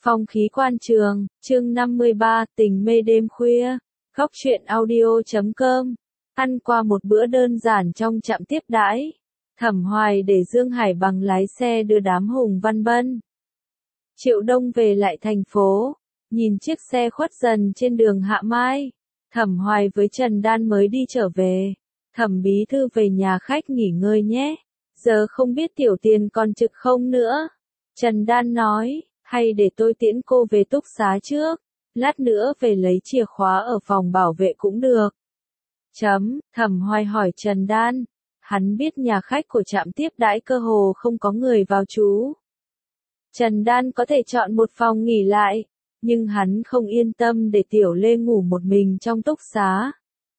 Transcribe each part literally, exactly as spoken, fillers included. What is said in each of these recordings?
Phong khí quan trường, chương năm mươi ba, tình mê đêm khuya. Góc truyện audio chấm com. Ăn qua một bữa đơn giản trong trạm tiếp đãi. Thẩm Hoài để Dương Hải Bằng lái xe đưa đám Hùng Văn Bân, Triệu Đông về lại thành phố. Nhìn chiếc xe khuất dần trên đường Hạ Mai, Thẩm Hoài với Trần Đan mới đi trở về. Thẩm bí thư về nhà khách nghỉ ngơi nhé. Giờ không biết Tiểu Tiền còn trực không nữa. Trần Đan nói, hay để tôi tiễn cô về túc xá trước, lát nữa về lấy chìa khóa ở phòng bảo vệ cũng được. Chấm, Thẩm Hoài hỏi Trần Đan, hắn biết nhà khách của trạm tiếp đãi cơ hồ không có người vào trú. Trần Đan có thể chọn một phòng nghỉ lại, nhưng hắn không yên tâm để Tiểu Lê ngủ một mình trong túc xá,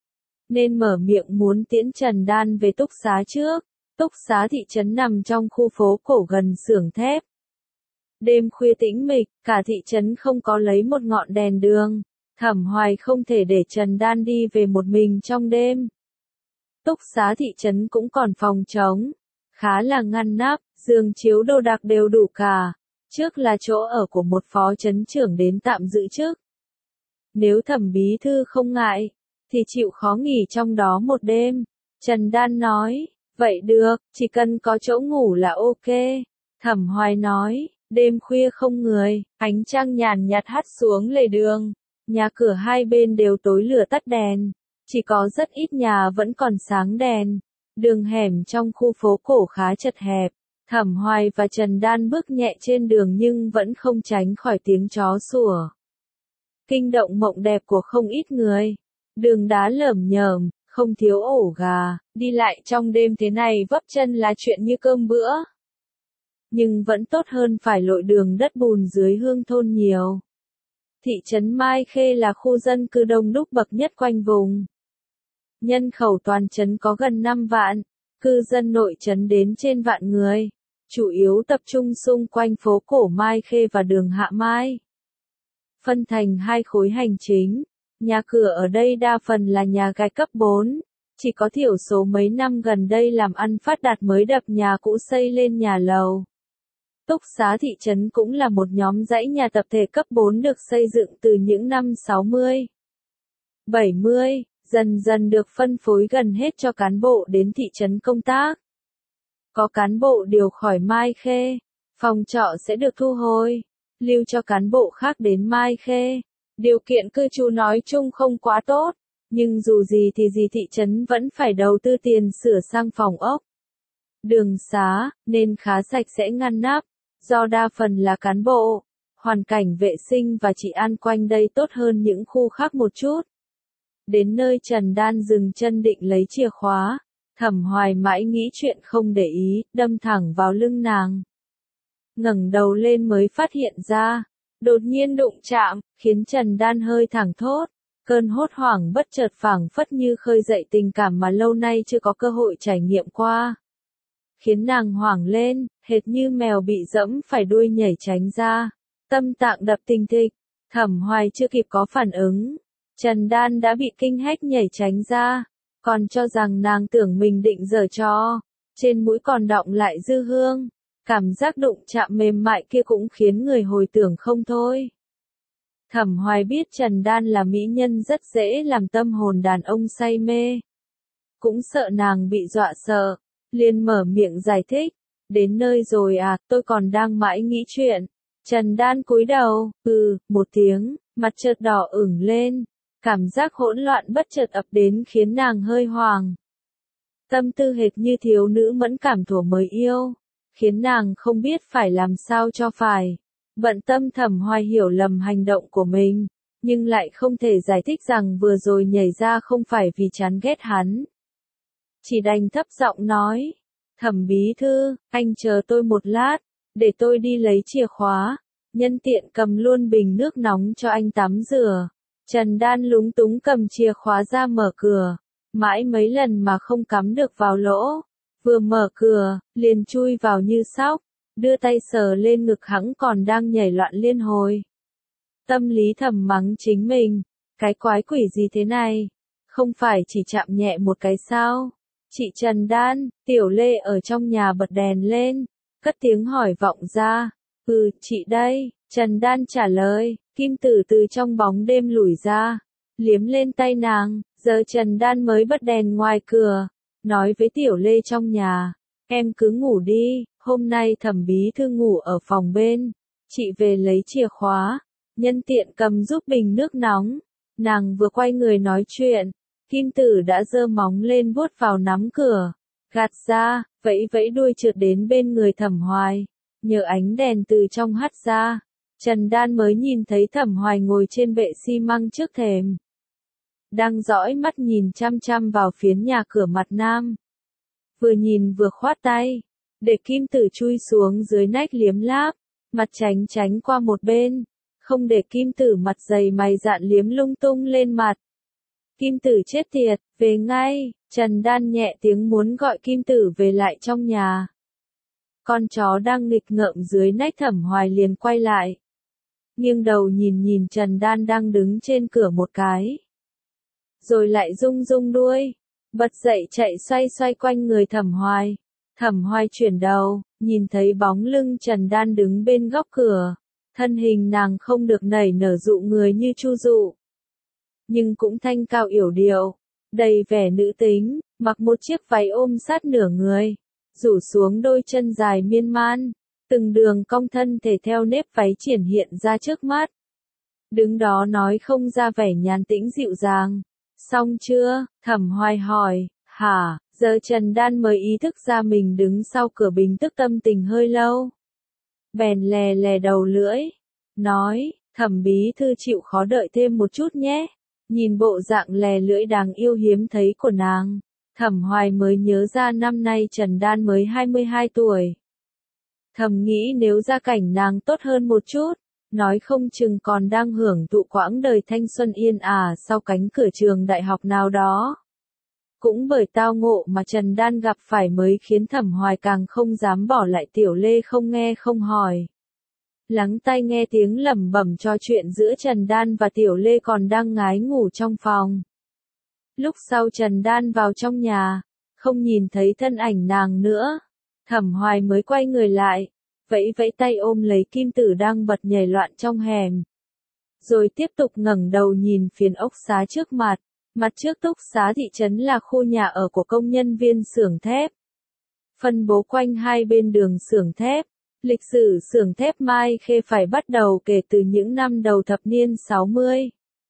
nên mở miệng muốn tiễn Trần Đan về túc xá trước. Túc xá thị trấn nằm trong khu phố cổ gần xưởng thép. Đêm khuya tĩnh mịch, cả thị trấn không có lấy một ngọn đèn đường. Thẩm Hoài không thể để Trần Đan đi về một mình trong đêm. Túc xá thị trấn cũng còn phòng trống, khá là ngăn nắp, giường chiếu đồ đạc đều đủ cả. Trước là chỗ ở của một phó trấn trưởng đến tạm giữ chức. Nếu Thẩm bí thư không ngại, thì chịu khó nghỉ trong đó một đêm. Trần Đan nói, vậy được, chỉ cần có chỗ ngủ là ok. Thẩm Hoài nói, đêm khuya không người, ánh trăng nhàn nhạt hắt xuống lề đường. Nhà cửa hai bên đều tối lửa tắt đèn, chỉ có rất ít nhà vẫn còn sáng đèn. Đường hẻm trong khu phố cổ khá chật hẹp. Thẩm Hoài và Trần Đan bước nhẹ trên đường nhưng vẫn không tránh khỏi tiếng chó sủa, kinh động mộng đẹp của không ít người. Đường đá lởm nhởm, không thiếu ổ gà, đi lại trong đêm thế này vấp chân là chuyện như cơm bữa. Nhưng vẫn tốt hơn phải lội đường đất bùn dưới Hương thôn nhiều. Thị trấn Mai Khê là khu dân cư đông đúc bậc nhất quanh vùng. Nhân khẩu toàn trấn có gần năm vạn, cư dân nội trấn đến trên vạn người, chủ yếu tập trung xung quanh phố cổ Mai Khê và đường Hạ Mai. Phân thành hai khối hành chính, nhà cửa ở đây đa phần là nhà gạch cấp bốn, chỉ có thiểu số mấy năm gần đây làm ăn phát đạt mới đập nhà cũ xây lên nhà lầu. Túc xá thị trấn cũng là một nhóm dãy nhà tập thể cấp bốn được xây dựng từ những năm sáu mươi, bảy mươi, dần dần được phân phối gần hết cho cán bộ đến thị trấn công tác. Có cán bộ điều khỏi Mai Khê, phòng trọ sẽ được thu hồi, lưu cho cán bộ khác đến Mai Khê. Điều kiện cư trú nói chung không quá tốt, nhưng dù gì thì gì thị trấn vẫn phải đầu tư tiền sửa sang phòng ốc, đường xá, nên khá sạch sẽ ngăn nắp. Do đa phần là cán bộ, hoàn cảnh vệ sinh và trị an quanh đây tốt hơn những khu khác một chút. Đến nơi Trần Đan dừng chân định lấy chìa khóa, Thẩm Hoài mãi nghĩ chuyện không để ý, đâm thẳng vào lưng nàng. Ngẩng đầu lên mới phát hiện ra, đột nhiên đụng chạm, khiến Trần Đan hơi thẳng thốt. Cơn hốt hoảng bất chợt phảng phất như khơi dậy tình cảm mà lâu nay chưa có cơ hội trải nghiệm qua. Khiến nàng hoảng lên, hệt như mèo bị dẫm phải đuôi nhảy tránh ra. Tâm tạng đập thình thịch, Thẩm Hoài chưa kịp có phản ứng, Trần Đan đã bị kinh hách nhảy tránh ra, còn cho rằng nàng tưởng mình định giở trò. Trên mũi còn đọng lại dư hương, cảm giác đụng chạm mềm mại kia cũng khiến người hồi tưởng không thôi. Thẩm Hoài biết Trần Đan là mỹ nhân rất dễ làm tâm hồn đàn ông say mê, cũng sợ nàng bị dọa sợ, liền mở miệng giải thích. Đến nơi rồi à, tôi còn đang mãi nghĩ chuyện. Trần Đan cúi đầu, ừ, một tiếng, mặt chợt đỏ ửng lên. Cảm giác hỗn loạn bất chợt ập đến khiến nàng hơi hoang. Tâm tư hệt như thiếu nữ mẫn cảm thuở mới yêu, khiến nàng không biết phải làm sao cho phải. Bận tâm Thẩm Hoài hiểu lầm hành động của mình, nhưng lại không thể giải thích rằng vừa rồi nhảy ra không phải vì chán ghét hắn. Chỉ đành thấp giọng nói, Thẩm bí thư, anh chờ tôi một lát, để tôi đi lấy chìa khóa, nhân tiện cầm luôn bình nước nóng cho anh tắm rửa. Trần Đan lúng túng cầm chìa khóa ra mở cửa, mãi mấy lần mà không cắm được vào lỗ. Vừa mở cửa, liền chui vào như sóc, đưa tay sờ lên ngực hắn còn đang nhảy loạn liên hồi. Tâm lý thầm mắng chính mình, cái quái quỷ gì thế này, không phải chỉ chạm nhẹ một cái sao? Chị Trần Đan, Tiểu Lê ở trong nhà bật đèn lên, cất tiếng hỏi vọng ra, ừ, chị đây, Trần Đan trả lời, Kim Tử từ trong bóng đêm lủi ra, liếm lên tay nàng, giờ Trần Đan mới bật đèn ngoài cửa, nói với Tiểu Lê trong nhà, em cứ ngủ đi, hôm nay Thẩm bí thư ngủ ở phòng bên, chị về lấy chìa khóa, nhân tiện cầm giúp bình nước nóng. Nàng vừa quay người nói chuyện, Kim Tử đã giơ móng lên vuốt vào nắm cửa, gạt ra, vẫy vẫy đuôi trượt đến bên người Thẩm Hoài, nhờ ánh đèn từ trong hắt ra, Trần Đan mới nhìn thấy Thẩm Hoài ngồi trên bệ xi măng trước thềm, đang dõi mắt nhìn chăm chăm vào phiến nhà cửa mặt nam. Vừa nhìn vừa khoát tay, để Kim Tử chui xuống dưới nách liếm láp, mặt tránh tránh qua một bên, không để Kim Tử mặt dày mày dạn liếm lung tung lên mặt. Kim Tử chết tiệt, về ngay, Trần Đan nhẹ tiếng muốn gọi Kim Tử về lại trong nhà. Con chó đang nghịch ngợm dưới nách Thẩm Hoài liền quay lại, nghiêng đầu nhìn nhìn Trần Đan đang đứng trên cửa một cái, rồi lại rung rung đuôi, bật dậy chạy xoay xoay quanh người Thẩm Hoài. Thẩm Hoài chuyển đầu, nhìn thấy bóng lưng Trần Đan đứng bên góc cửa, thân hình nàng không được nảy nở dụ người như Chu Dụ, nhưng cũng thanh cao yểu điệu, đầy vẻ nữ tính, mặc một chiếc váy ôm sát nửa người, rủ xuống đôi chân dài miên man, từng đường cong thân thể theo nếp váy triển hiện ra trước mắt. Đứng đó nói không ra vẻ nhàn tĩnh dịu dàng. Xong chưa? Thẩm Hoài hỏi. Hả? Giờ Trần Đan mới ý thức ra mình đứng sau cửa bình tức tâm tình hơi lâu. Bèn lè lè đầu lưỡi, nói, Thẩm bí thư chịu khó đợi thêm một chút nhé. Nhìn bộ dạng lè lưỡi đáng yêu hiếm thấy của nàng, Thẩm Hoài mới nhớ ra năm nay Trần Đan mới hai mươi hai tuổi. Thầm nghĩ nếu gia cảnh nàng tốt hơn một chút, nói không chừng còn đang hưởng thụ quãng đời thanh xuân yên ả sau cánh cửa trường đại học nào đó. Cũng bởi tao ngộ mà Trần Đan gặp phải mới khiến Thẩm Hoài càng không dám bỏ lại Tiểu Lê không nghe không hỏi. Lắng tai nghe tiếng lẩm bẩm trò chuyện giữa Trần Đan và Tiểu Lê còn đang ngái ngủ trong phòng. Lúc sau Trần Đan vào trong nhà, không nhìn thấy thân ảnh nàng nữa. Thẩm Hoài mới quay người lại, vẫy vẫy tay ôm lấy Kim Tử đang bật nhảy loạn trong hẻm. Rồi tiếp tục ngẩng đầu nhìn phiến ốc xá trước mặt. Mặt trước túc xá thị trấn là khu nhà ở của công nhân viên xưởng thép. Phân bố quanh hai bên đường xưởng thép. Lịch sử xưởng thép Mai Khê phải bắt đầu kể từ những năm đầu thập niên sáu mươi.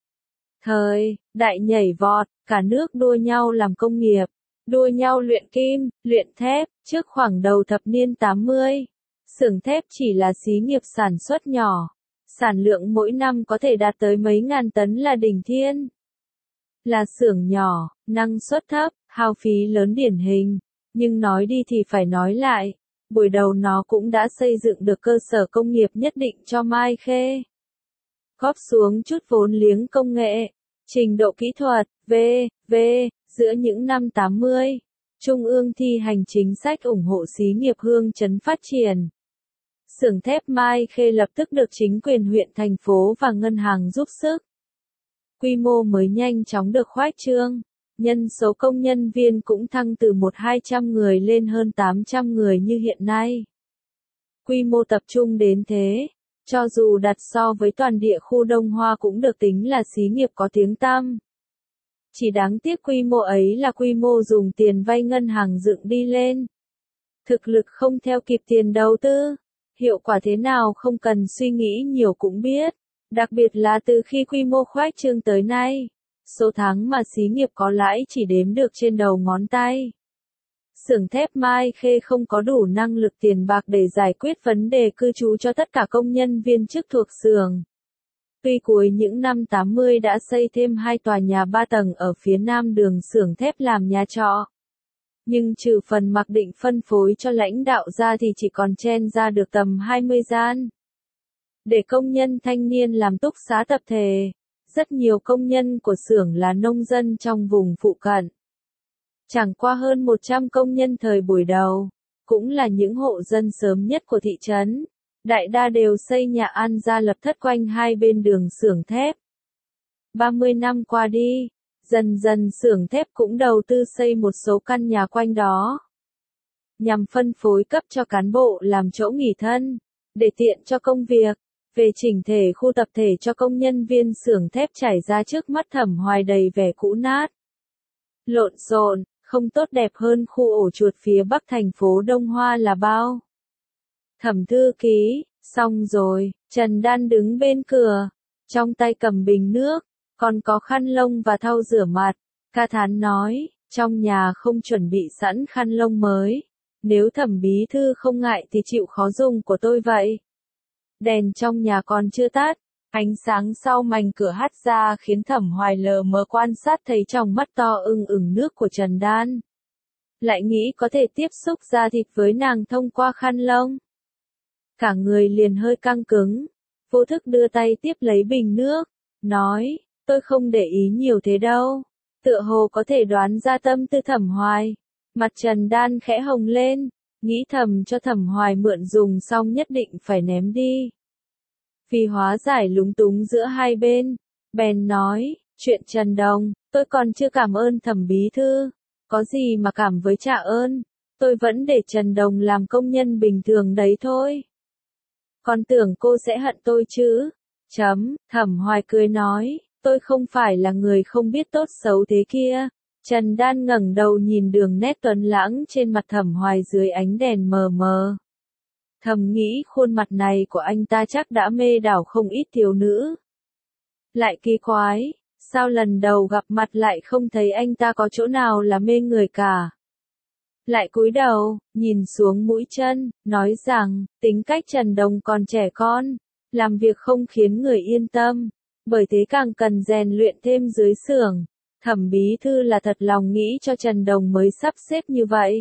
Thời đại nhảy vọt, cả nước đua nhau làm công nghiệp, đua nhau luyện kim, luyện thép. Trước khoảng đầu thập niên tám mươi, xưởng thép chỉ là xí nghiệp sản xuất nhỏ, sản lượng mỗi năm có thể đạt tới mấy ngàn tấn là đỉnh thiên. Là xưởng nhỏ, năng suất thấp, hao phí lớn điển hình, nhưng nói đi thì phải nói lại, buổi đầu nó cũng đã xây dựng được cơ sở công nghiệp nhất định cho Mai Khê. Góp xuống chút vốn liếng công nghệ, trình độ kỹ thuật, vân vân giữa những năm tám mươi, Trung ương thi hành chính sách ủng hộ xí nghiệp hương trấn phát triển. Xưởng thép Mai Khê lập tức được chính quyền huyện thành phố và ngân hàng giúp sức. Quy mô mới nhanh chóng được khoách trương, nhân số công nhân viên cũng thăng từ một hai trăm người lên hơn tám trăm người như hiện nay. Quy mô tập trung đến thế, cho dù đặt so với toàn địa khu Đông Hoa cũng được tính là xí nghiệp có tiếng tăm. Chỉ đáng tiếc quy mô ấy là quy mô dùng tiền vay ngân hàng dựng đi lên. Thực lực không theo kịp tiền đầu tư, hiệu quả thế nào không cần suy nghĩ nhiều cũng biết. Đặc biệt là từ khi quy mô khoách trương tới nay, số tháng mà xí nghiệp có lãi chỉ đếm được trên đầu ngón tay. Xưởng thép Mai Khê không có đủ năng lực tiền bạc để giải quyết vấn đề cư trú cho tất cả công nhân viên chức thuộc xưởng. Tuy cuối những năm tám mươi đã xây thêm hai tòa nhà ba tầng ở phía nam đường xưởng thép làm nhà trọ, nhưng trừ phần mặc định phân phối cho lãnh đạo ra thì chỉ còn chen ra được tầm hai mươi gian. Để công nhân thanh niên làm túc xá tập thể, rất nhiều công nhân của xưởng là nông dân trong vùng phụ cận. Chẳng qua hơn một trăm công nhân thời buổi đầu, cũng là những hộ dân sớm nhất của thị trấn, đại đa đều xây nhà ăn ra lập thất quanh hai bên đường xưởng thép. ba mươi năm qua đi, dần dần xưởng thép cũng đầu tư xây một số căn nhà quanh đó, nhằm phân phối cấp cho cán bộ làm chỗ nghỉ thân, để tiện cho công việc. về chỉnh thể khu tập thể cho công nhân viên xưởng thép trải ra trước mắt Thẩm Hoài đầy vẻ cũ nát. Lộn xộn, không tốt đẹp hơn khu ổ chuột phía bắc thành phố Đông Hoa là bao. Thẩm thư ký, xong rồi, Trần Đan đứng bên cửa, trong tay cầm bình nước, còn có khăn lông và thau rửa mặt. Ca Thán nói, trong nhà không chuẩn bị sẵn khăn lông mới. Nếu Thẩm bí thư không ngại thì chịu khó dùng của tôi vậy. Đèn trong nhà còn chưa tắt, ánh sáng sau mảnh cửa hắt ra khiến Thẩm Hoài lờ mờ quan sát thấy trong mắt to ửng ửng nước của Trần Đan. Lại nghĩ có thể tiếp xúc da thịt với nàng thông qua khăn lông. Cả người liền hơi căng cứng, vô thức đưa tay tiếp lấy bình nước, nói, tôi không để ý nhiều thế đâu. Tựa hồ có thể đoán ra tâm tư Thẩm Hoài. Mặt Trần Đan khẽ hồng lên, nghĩ thầm cho Thẩm Hoài mượn dùng xong nhất định phải ném đi. Vì hóa giải lúng túng giữa hai bên, bèn nói, chuyện Trần Đồng, tôi còn chưa cảm ơn Thẩm bí thư, có gì mà cảm với trả ơn, tôi vẫn để Trần Đồng làm công nhân bình thường đấy thôi. Còn tưởng cô sẽ hận tôi chứ? Chấm, Thẩm Hoài cười nói, tôi không phải là người không biết tốt xấu thế kia. Trần Đan ngẩng đầu nhìn đường nét tuấn lãng trên mặt Thẩm Hoài dưới ánh đèn mờ mờ. Thầm nghĩ khuôn mặt này của anh ta chắc đã mê đảo không ít thiếu nữ. Lại kỳ quái, sao lần đầu gặp mặt lại không thấy anh ta có chỗ nào là mê người cả. Lại cúi đầu, nhìn xuống mũi chân, nói rằng, tính cách Trần Đồng còn trẻ con, làm việc không khiến người yên tâm, bởi thế càng cần rèn luyện thêm dưới xưởng. Thẩm bí thư là thật lòng nghĩ cho Trần Đồng mới sắp xếp như vậy.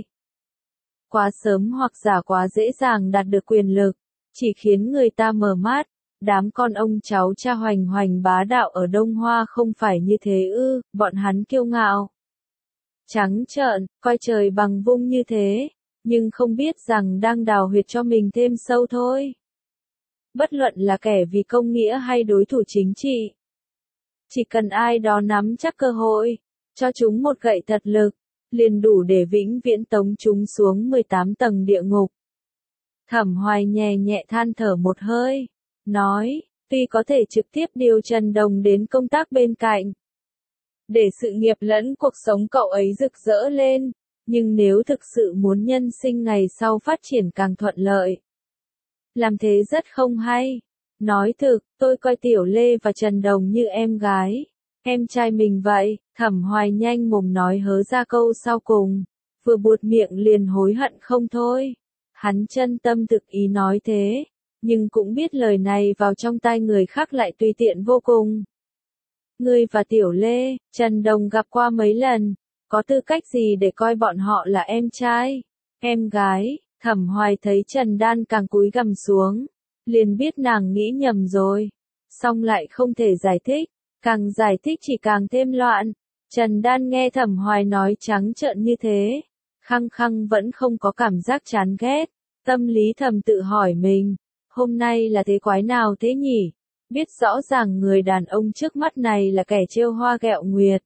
Quá sớm hoặc giả quá dễ dàng đạt được quyền lực, chỉ khiến người ta mờ mắt. Đám con ông cháu cha hoành hoành bá đạo ở Đông Hoa không phải như thế ư, bọn hắn kiêu ngạo. Trắng trợn, coi trời bằng vung như thế, nhưng không biết rằng đang đào huyệt cho mình thêm sâu thôi. Bất luận là kẻ vì công nghĩa hay đối thủ chính trị. Chỉ cần ai đó nắm chắc cơ hội, cho chúng một gậy thật lực, liền đủ để vĩnh viễn tống chúng xuống mười tám tầng địa ngục. Thẩm Hoài nhẹ nhẹ than thở một hơi, nói, tuy có thể trực tiếp điều Trần Đồng đến công tác bên cạnh, để sự nghiệp lẫn cuộc sống cậu ấy rực rỡ lên, nhưng nếu thực sự muốn nhân sinh ngày sau phát triển càng thuận lợi, làm thế rất không hay. Nói thực, tôi coi Tiểu Lê và Trần Đồng như em gái, em trai mình vậy. Thẩm Hoài nhanh mồm nói hớ ra câu sau cùng, vừa buột miệng liền hối hận không thôi. Hắn chân tâm thực ý nói thế, nhưng cũng biết lời này vào trong tai người khác lại tùy tiện vô cùng. Ngươi và Tiểu Lê, Trần Đồng gặp qua mấy lần, có tư cách gì để coi bọn họ là em trai, em gái? Thẩm Hoài thấy Trần Đan càng cúi gằm xuống, liền biết nàng nghĩ nhầm rồi, song lại không thể giải thích, càng giải thích chỉ càng thêm loạn. Trần Đan nghe Thẩm Hoài nói trắng trợn như thế, khăng khăng vẫn không có cảm giác chán ghét, tâm lý thầm tự hỏi mình, hôm nay là thế quái nào thế nhỉ? Biết rõ ràng người đàn ông trước mắt này là kẻ trêu hoa ghẹo nguyệt.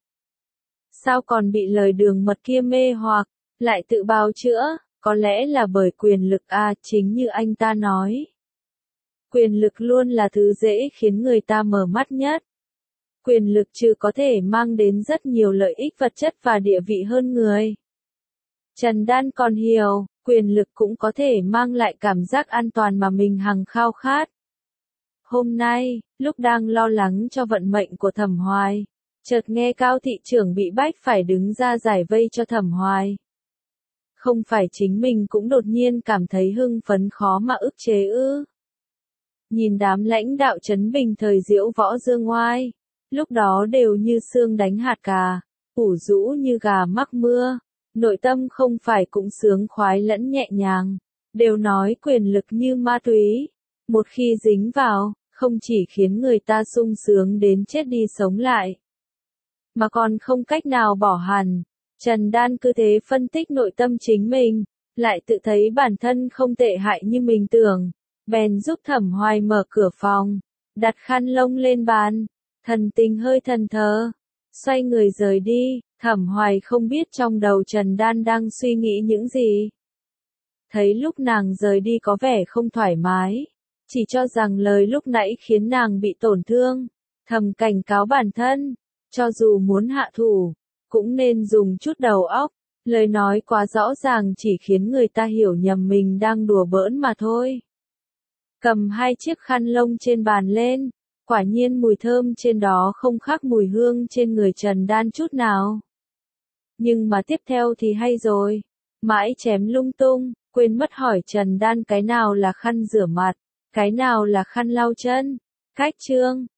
Sao còn bị lời đường mật kia mê hoặc, lại tự bào chữa, có lẽ là bởi quyền lực a, chính như anh ta nói. Quyền lực luôn là thứ dễ khiến người ta mở mắt nhất. Quyền lực trừ có thể mang đến rất nhiều lợi ích vật chất và địa vị hơn người. Trần Đan còn hiểu, quyền lực cũng có thể mang lại cảm giác an toàn mà mình hằng khao khát. Hôm nay, lúc đang lo lắng cho vận mệnh của Thẩm Hoài, chợt nghe Cao thị trưởng bị bách phải đứng ra giải vây cho Thẩm Hoài. Không phải chính mình cũng đột nhiên cảm thấy hưng phấn khó mà ức chế ư? Nhìn đám lãnh đạo Trấn Bình thời Diễu Võ Dương Oai, lúc đó đều như sương đánh hạt cà, ủ rũ như gà mắc mưa, nội tâm không phải cũng sướng khoái lẫn nhẹ nhàng, đều nói quyền lực như ma túy, một khi dính vào, không chỉ khiến người ta sung sướng đến chết đi sống lại, mà còn không cách nào bỏ hẳn. Trần Đan cứ thế phân tích nội tâm chính mình, lại tự thấy bản thân không tệ hại như mình tưởng, bèn giúp Thẩm Hoài mở cửa phòng, đặt khăn lông lên bàn, thần tình hơi thẫn thờ, xoay người rời đi. Thẩm Hoài không biết trong đầu Trần Đan đang suy nghĩ những gì. Thấy lúc nàng rời đi có vẻ không thoải mái, chỉ cho rằng lời lúc nãy khiến nàng bị tổn thương, thầm cảnh cáo bản thân, cho dù muốn hạ thủ, cũng nên dùng chút đầu óc, lời nói quá rõ ràng chỉ khiến người ta hiểu nhầm mình đang đùa bỡn mà thôi. Cầm hai chiếc khăn lông trên bàn lên, quả nhiên mùi thơm trên đó không khác mùi hương trên người Trần Đan chút nào. Nhưng mà tiếp theo thì hay rồi, mãi chém lung tung, quên mất hỏi Trần Đan cái nào là khăn rửa mặt, cái nào là khăn lau chân. Cách chương